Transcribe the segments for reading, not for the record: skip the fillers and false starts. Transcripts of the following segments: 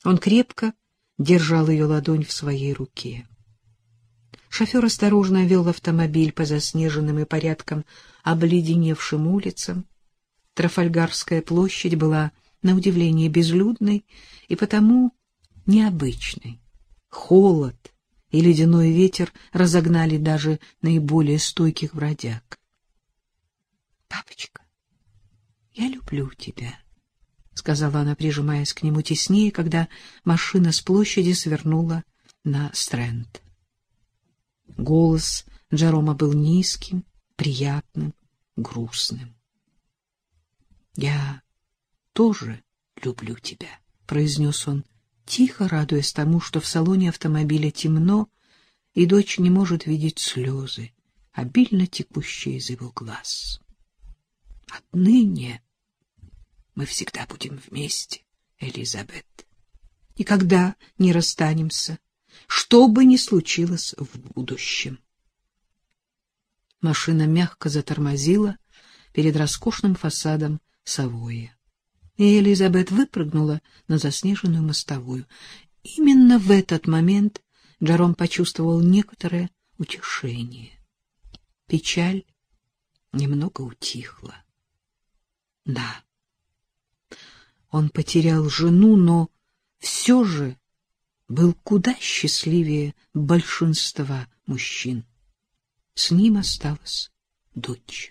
Он крепко держал ее ладонь в своей руке. Шофер осторожно вел автомобиль по заснеженным и порядком обледеневшим улицам. Трафальгарская площадь была, на удивление, безлюдной и потому необычной. Холод и ледяной ветер разогнали даже наиболее стойких бродяг. — Папочка, я люблю тебя, — сказала она, прижимаясь к нему теснее, когда машина с площади свернула на Стрэнд. Голос Джерома был низким, приятным, грустным. — Я тоже люблю тебя, — произнес он, тихо радуясь тому, что в салоне автомобиля темно, и дочь не может видеть слезы, обильно текущие из его глаз. — Отныне мы всегда будем вместе, Элизабет. Никогда не расстанемся, что бы ни случилось в будущем. Машина мягко затормозила перед роскошным фасадом Савойи, и Элизабет выпрыгнула на заснеженную мостовую. Именно в этот момент Джером почувствовал некоторое утешение. Печаль немного утихла. Да, он потерял жену, но все же был куда счастливее большинства мужчин. С ним осталась дочь.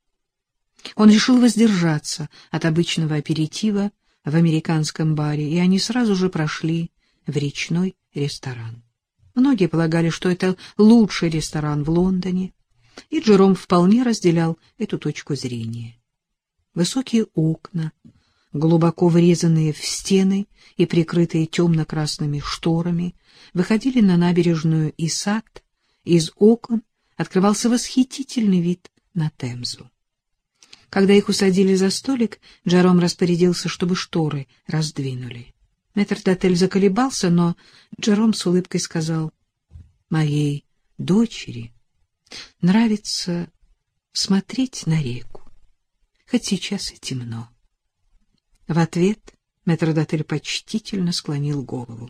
Он решил воздержаться от обычного аперитива в американском баре, и они сразу же прошли в речной ресторан. Многие полагали, что это лучший ресторан в Лондоне, и Джером вполне разделял эту точку зрения. Высокие окна, глубоко врезанные в стены и прикрытые темно-красными шторами, выходили на набережную и сад. Из окон открывался восхитительный вид на Темзу. Когда их усадили за столик, Джером распорядился, чтобы шторы раздвинули. Метрдотель заколебался, но Джером с улыбкой сказал: «Моей дочери нравится смотреть на реку, хоть сейчас и темно». В ответ метрдотель почтительно склонил голову.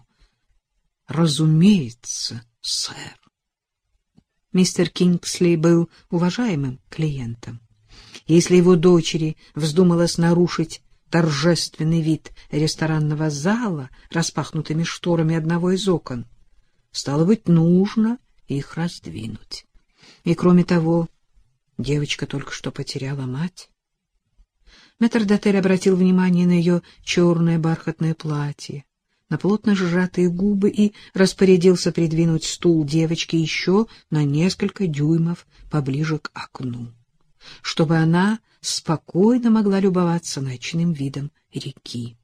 «Разумеется, сэр». Мистер Кингсли был уважаемым клиентом. Если его дочери вздумалось нарушить торжественный вид ресторанного зала распахнутыми шторами одного из окон, стало быть, нужно их раздвинуть. И, кроме того, девочка только что потеряла мать. Метрдотель обратил внимание на ее черное бархатное платье, на плотно сжатые губы и распорядился придвинуть стул девочки еще на несколько дюймов поближе к окну, чтобы она спокойно могла любоваться ночным видом реки.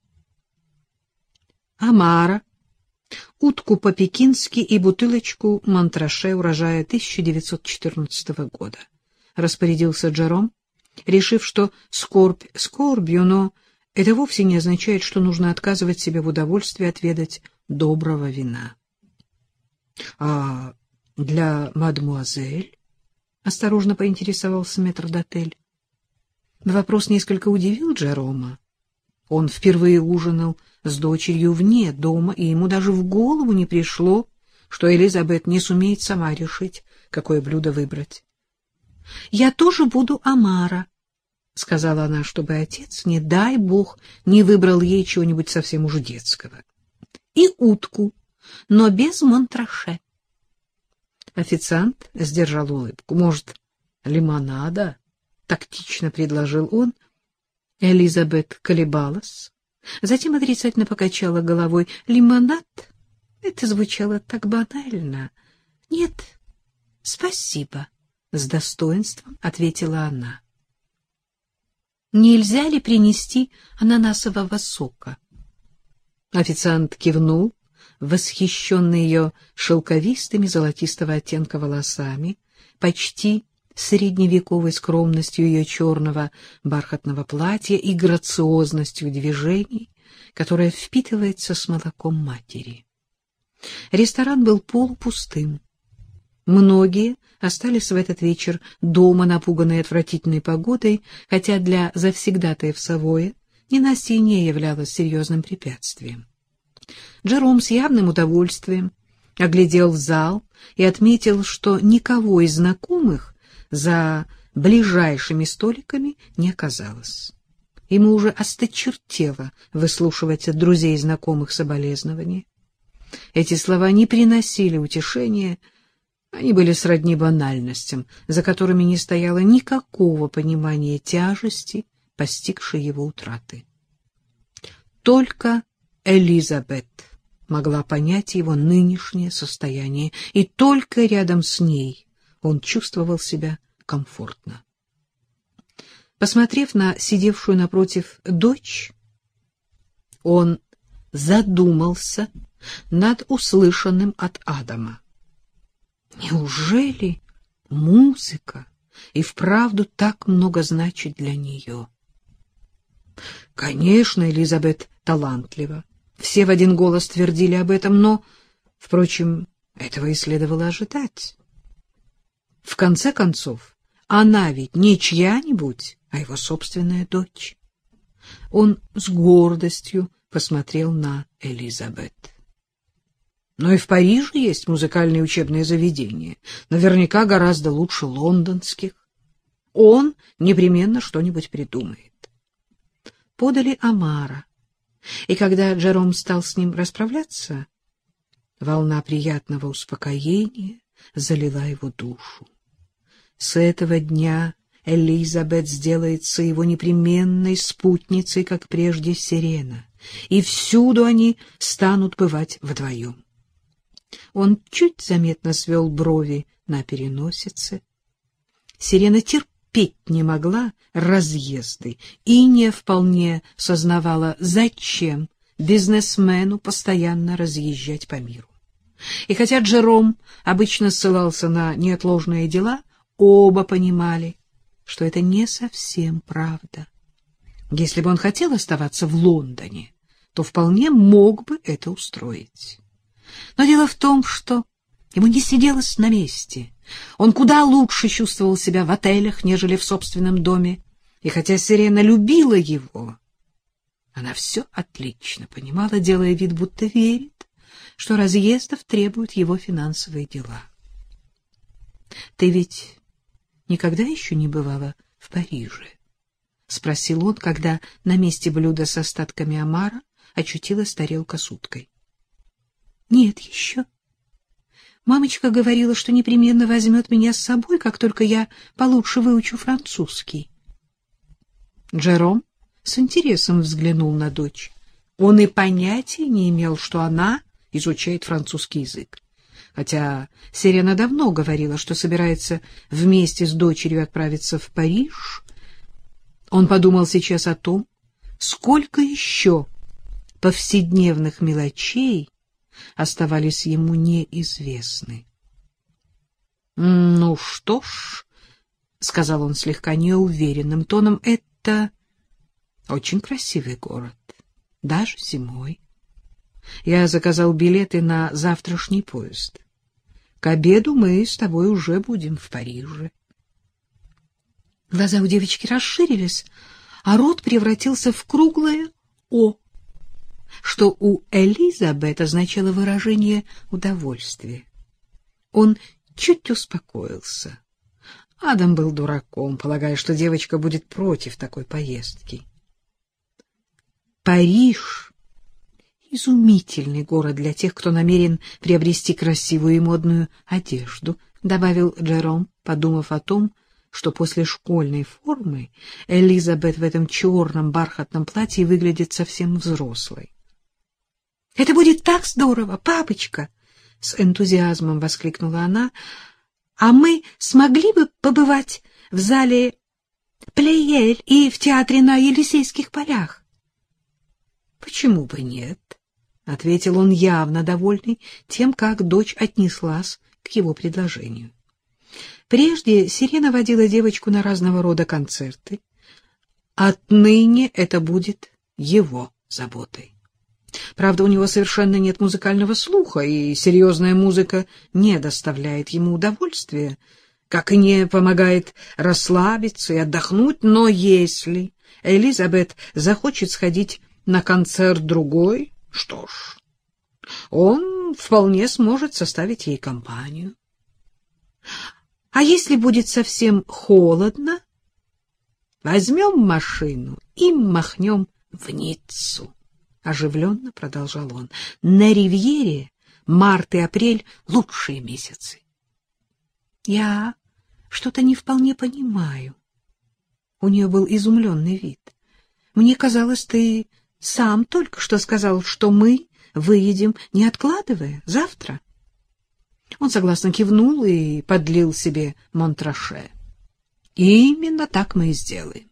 Омара, утку по-пекински и бутылочку Монтраше урожая 1914 года, распорядился Джером, решив, что скорбь скорбью, но это вовсе не означает, что нужно отказывать себе в удовольствии отведать доброго вина. — А для мадмуазель? — осторожно поинтересовался метрдотель. Вопрос несколько удивил Джерома. Он впервые ужинал с дочерью вне дома, и ему даже в голову не пришло, что Элизабет не сумеет сама решить, какое блюдо выбрать. — Я тоже буду омара, — сказала она, чтобы отец, не дай бог, не выбрал ей чего-нибудь совсем уж детского. — И утку, но без Монтраше. Официант сдержал улыбку. — Может, лимонада? — тактично предложил он. Элизабет колебалась, затем отрицательно покачала головой. — Лимонад? Это звучало так банально. — Нет, спасибо, — с достоинством ответила она. — Нельзя ли принести ананасового сока? Официант кивнул, восхищенный ее шелковистыми золотистого оттенка волосами, почти средневековой скромностью ее черного бархатного платья и грациозностью движений, которая впитывается с молоком матери. Ресторан был полупустым. Многие остались в этот вечер дома, напуганные отвратительной погодой, хотя для завсегдатаев Савойи ненастье не являлось серьезным препятствием. Джером с явным удовольствием оглядел зал и отметил, что никого из знакомых за ближайшими столиками не оказалось. Ему уже осточертело выслушивать от друзей и знакомых соболезнования. Эти слова не приносили утешения, они были сродни банальностям, за которыми не стояло никакого понимания тяжести, постигшей его утраты. Только Элизабет могла понять его нынешнее состояние, и только рядом с ней он чувствовал себя комфортно. Посмотрев на сидевшую напротив дочь, он задумался над услышанным от Адама. Неужели музыка и вправду так много значит для нее? Конечно, Элизабет талантлива. Все в один голос твердили об этом, но, впрочем, этого и следовало ожидать. В конце концов, она ведь не чья-нибудь, а его собственная дочь. Он с гордостью посмотрел на Элизабет. Но и в Париже есть музыкальные учебные заведения, наверняка гораздо лучше лондонских. Он непременно что-нибудь придумает. Подали омара, и когда Джером стал с ним расправляться, волна приятного успокоения залила его душу. С этого дня Элизабет сделается его непременной спутницей, как прежде Сирена, и всюду они станут бывать вдвоем. Он чуть заметно свел брови на переносице. Сирена терпеть не могла разъезды и не вполне сознавала, зачем бизнесмену постоянно разъезжать по миру. И хотя Джером обычно ссылался на неотложные дела, оба понимали, что это не совсем правда. Если бы он хотел оставаться в Лондоне, то вполне мог бы это устроить. Но дело в том, что ему не сиделось на месте. Он куда лучше чувствовал себя в отелях, нежели в собственном доме. И хотя Сирена любила его, она все отлично понимала, делая вид, будто верит, что разъездов требуют его финансовые дела. — Ты ведь никогда еще не бывала в Париже? — спросил он, когда на месте блюда с остатками омара очутилась тарелка с уткой. — Нет еще. Мамочка говорила, что непременно возьмет меня с собой, как только я получше выучу французский. Джером с интересом взглянул на дочь. Он и понятия не имел, что она изучает французский язык. Хотя Сирена давно говорила, что собирается вместе с дочерью отправиться в Париж, он подумал сейчас о том, сколько еще повседневных мелочей оставались ему неизвестны. — Ну что ж, — сказал он слегка неуверенным тоном, — это очень красивый город, даже зимой. Я заказал билеты на завтрашний поезд. К обеду мы с тобой уже будем в Париже. Глаза у девочки расширились, а рот превратился в круглое «О», что у Элизабет означало выражение удовольствия. Он чуть успокоился. Адам был дураком, полагая, что девочка будет против такой поездки. Париж — изумительный город для тех, кто намерен приобрести красивую и модную одежду, — добавил Джером, подумав о том, что после школьной формы Элизабет в этом черном бархатном платье выглядит совсем взрослой. — Это будет так здорово, папочка! — с энтузиазмом воскликнула она. — А мы смогли бы побывать в зале Плейель и в театре на Елисейских полях? — Почему бы нет? — ответил он, явно довольный тем, как дочь отнеслась к его предложению. Прежде Сирена водила девочку на разного рода концерты. Отныне это будет его заботой. Правда, у него совершенно нет музыкального слуха, и серьезная музыка не доставляет ему удовольствия, как и не помогает расслабиться и отдохнуть. Но если Элизабет захочет сходить на концерт другой, что ж, Он вполне сможет составить ей компанию. А если будет совсем холодно, возьмем машину и махнем в Ниццу, — оживленно продолжал он. На Ривьере март и апрель — лучшие месяцы. Я что-то не вполне понимаю. У нее был изумленный вид. Мне казалось, ты сам только что сказал, что мы выедем, не откладывая, завтра. Он согласно кивнул и подлил себе монтраше. Именно так мы и сделаем.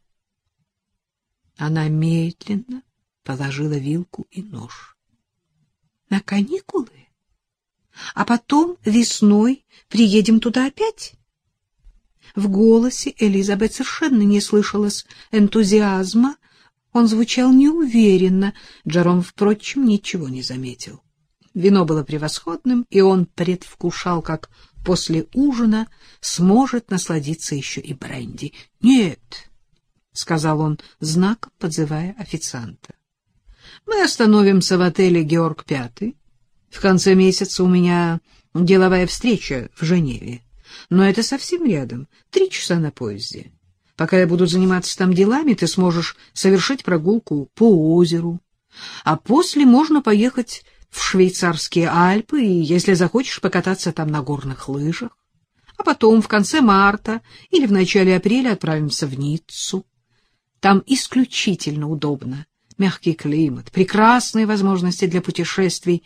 Она медленно положила вилку и нож. На каникулы? А потом весной приедем туда опять? В голосе Элизабет совершенно не слышалось энтузиазма. Он звучал неуверенно. Джером, впрочем, ничего не заметил. Вино было превосходным, и он предвкушал, как после ужина сможет насладиться еще и бренди. — Нет, — сказал он, знаком подзывая официанта. — Мы остановимся в отеле «Георг Пятый». В конце месяца у меня деловая встреча в Женеве. Но это совсем рядом, 3 часа на поезде. Пока я буду заниматься там делами, ты сможешь совершить прогулку по озеру. А после можно поехать в швейцарские Альпы и, если захочешь, покататься там на горных лыжах. А потом в конце марта или в начале апреля отправимся в Ниццу. Там исключительно удобно. Мягкий климат, прекрасные возможности для путешествий.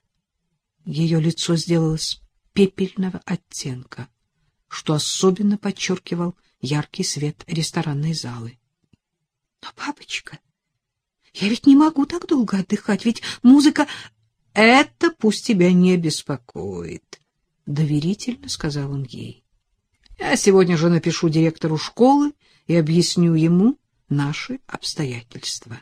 Ее лицо сделалось пепельного оттенка, что особенно подчеркивал яркий свет ресторанной залы. — Но, папочка, я ведь не могу так долго отдыхать, ведь музыка... — Это пусть тебя не беспокоит, — доверительно сказал он ей. — Я сегодня же напишу директору школы и объясню ему наши обстоятельства.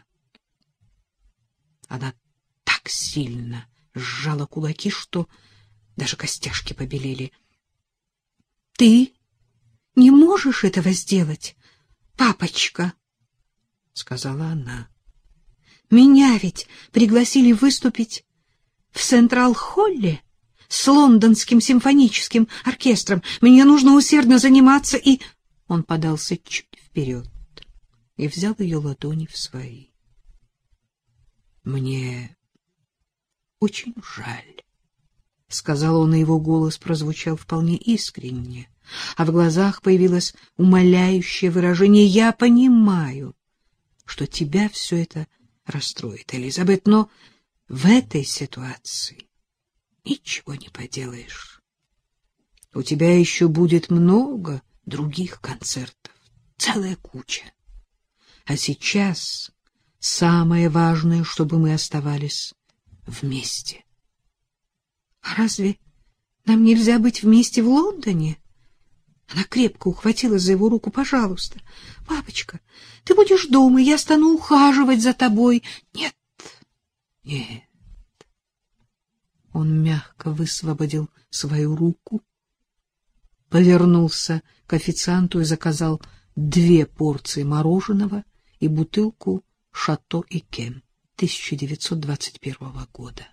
Она так сильно сжала кулаки, что даже костяшки побелели. — Ты не можешь этого сделать, папочка, — сказала она. — Меня ведь пригласили выступить в Централ-Холле с лондонским симфоническим оркестром. Мне нужно усердно заниматься, и... Он подался чуть вперед и взял ее ладони в свои. — Мне очень жаль, — сказал он, и его голос прозвучал вполне искренне, а в глазах появилось умоляющее выражение. — Я понимаю, что тебя все это расстроит, Элизабет, но в этой ситуации ничего не поделаешь. У тебя еще будет много других концертов, целая куча. А сейчас самое важное, чтобы мы оставались вместе. — А разве нам нельзя быть вместе в Лондоне? Она крепко ухватилась за его руку. — Пожалуйста, папочка, ты будешь дома, я стану ухаживать за тобой. — Нет, нет. Он мягко высвободил свою руку, повернулся к официанту и заказал 2 порции мороженого и бутылку «Шато Икем» 1921 года.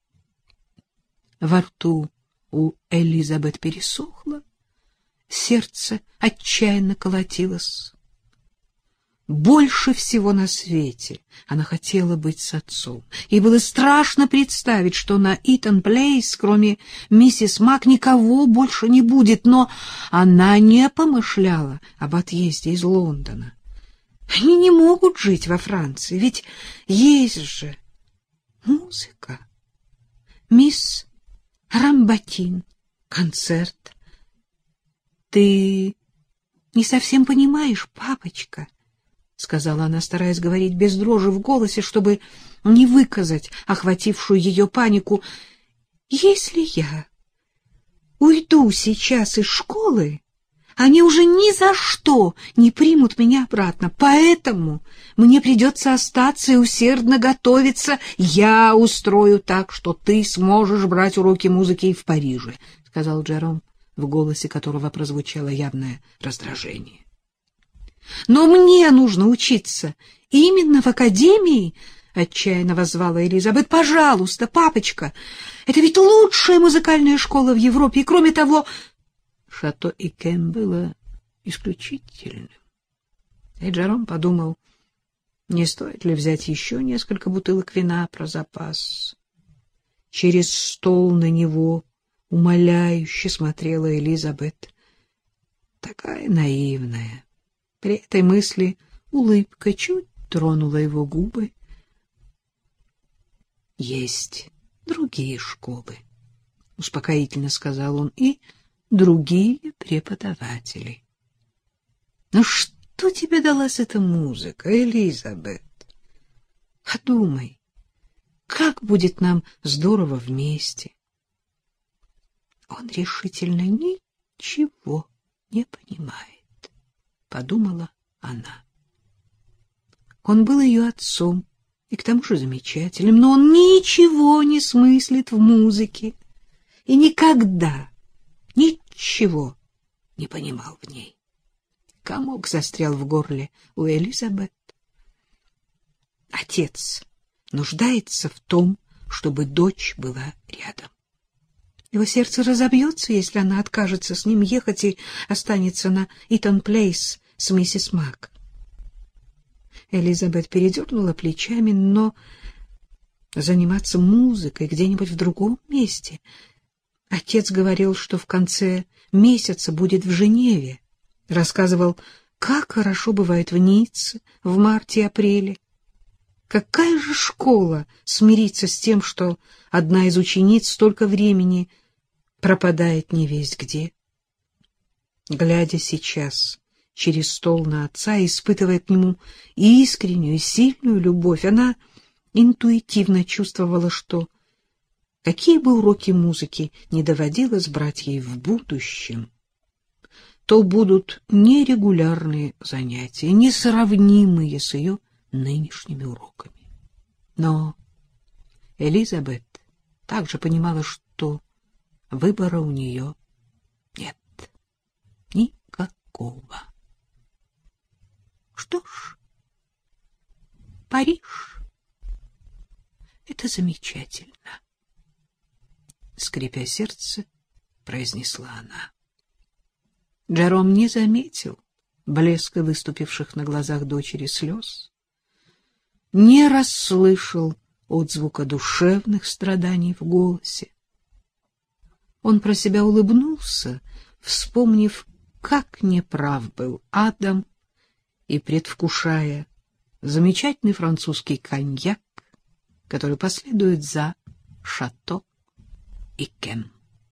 Во рту у Элизабет пересохло, сердце отчаянно колотилось. Больше всего на свете она хотела быть с отцом. Ей было страшно представить, что на Итон-Плейс, кроме миссис Мак, никого больше не будет, но она не помышляла об отъезде из Лондона. Они не могут жить во Франции, ведь есть же музыка. Мисс Рамбатин, концерт. Ты не совсем понимаешь, папочка, — сказала она, стараясь говорить без дрожи в голосе, чтобы не выказать охватившую ее панику. — Если я уйду сейчас из школы, они уже ни за что не примут меня обратно, поэтому мне придется остаться и усердно готовиться. Я устрою так, что ты сможешь брать уроки музыки и в Париже, — сказал Джером, в голосе которого прозвучало явное раздражение. — Но мне нужно учиться именно в академии — отчаянно воззвала Элизабет. — Пожалуйста, папочка, это ведь лучшая музыкальная школа в Европе, и кроме того... Шато Икем было исключительным. И Джером подумал, не стоит ли взять еще несколько бутылок вина про запас. Через стол на него умоляюще смотрела Элизабет. Такая наивная. При этой мысли улыбка чуть тронула его губы. — Есть другие школы, — успокоительно сказал он, — и другие преподаватели. — Ну что тебе далась эта музыка, Элизабет? Подумай, как будет нам здорово вместе. Он решительно ничего не понимает, — подумала она. Он был ее отцом, и к тому же замечательным, но он ничего не смыслит в музыке и никогда ничего не понимал в ней. Комок застрял в горле у Элизабет. Отец нуждается в том, чтобы дочь была рядом. Его сердце разобьется, если она откажется с ним ехать и останется на Итон-Плейс с миссис Мак. Элизабет передернула плечами, но заниматься музыкой где-нибудь в другом месте. Отец говорил, что в конце месяца будет в Женеве. Рассказывал, как хорошо бывает в Ницце в марте и апреле. Какая же школа смирится с тем, что одна из учениц столько времени пропадает невесть где? Глядя сейчас через стол на отца, испытывая к нему искреннюю и сильную любовь, она интуитивно чувствовала, что какие бы уроки музыки не доводилось брать ей в будущем, то будут нерегулярные занятия, несравнимые с ее нынешними уроками. Но Элизабет также понимала, что выбора у нее нет никакого. Что ж, Париж — это замечательно, — скрипя сердце, произнесла она. Джером не заметил блеска выступивших на глазах дочери слез, не расслышал отзвука душевных страданий в голосе. Он про себя улыбнулся, вспомнив, как неправ был Адам, и предвкушая замечательный французский коньяк, который последует за Шато Икем.